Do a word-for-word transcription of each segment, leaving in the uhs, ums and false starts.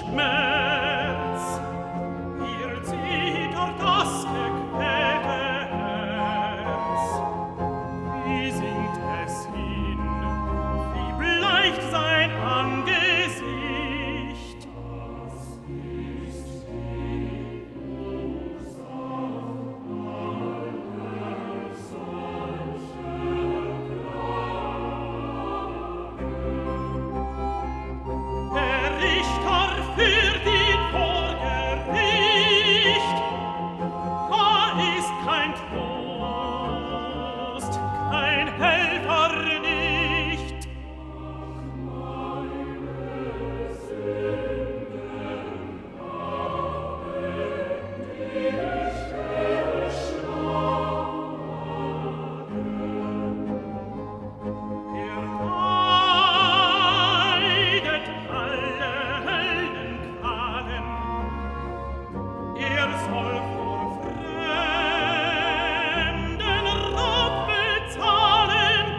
Schmerz. Ihr zittert das gequälte Herz. Wie singt es hin, wie bleicht sein Angesicht. Das ist die Ursache aller solcher Klagen. Der Richter führt ihn vor Gericht. Da ist kein Trost, kein Helfer nicht. Meine Sünden haben dich erschlagen. Er leidet alle Höllenqualen. Er soll vor Fremden Raub bezahlen.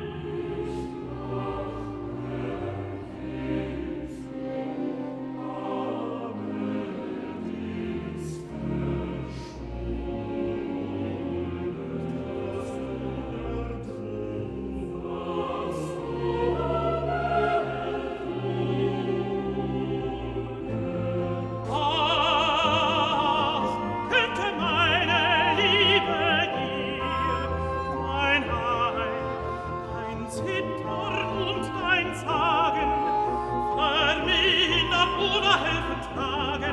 Ach, könnte meine Liebe dir dein Heil, dein Zittern und dein Zagen vermindern oder helfen tragen.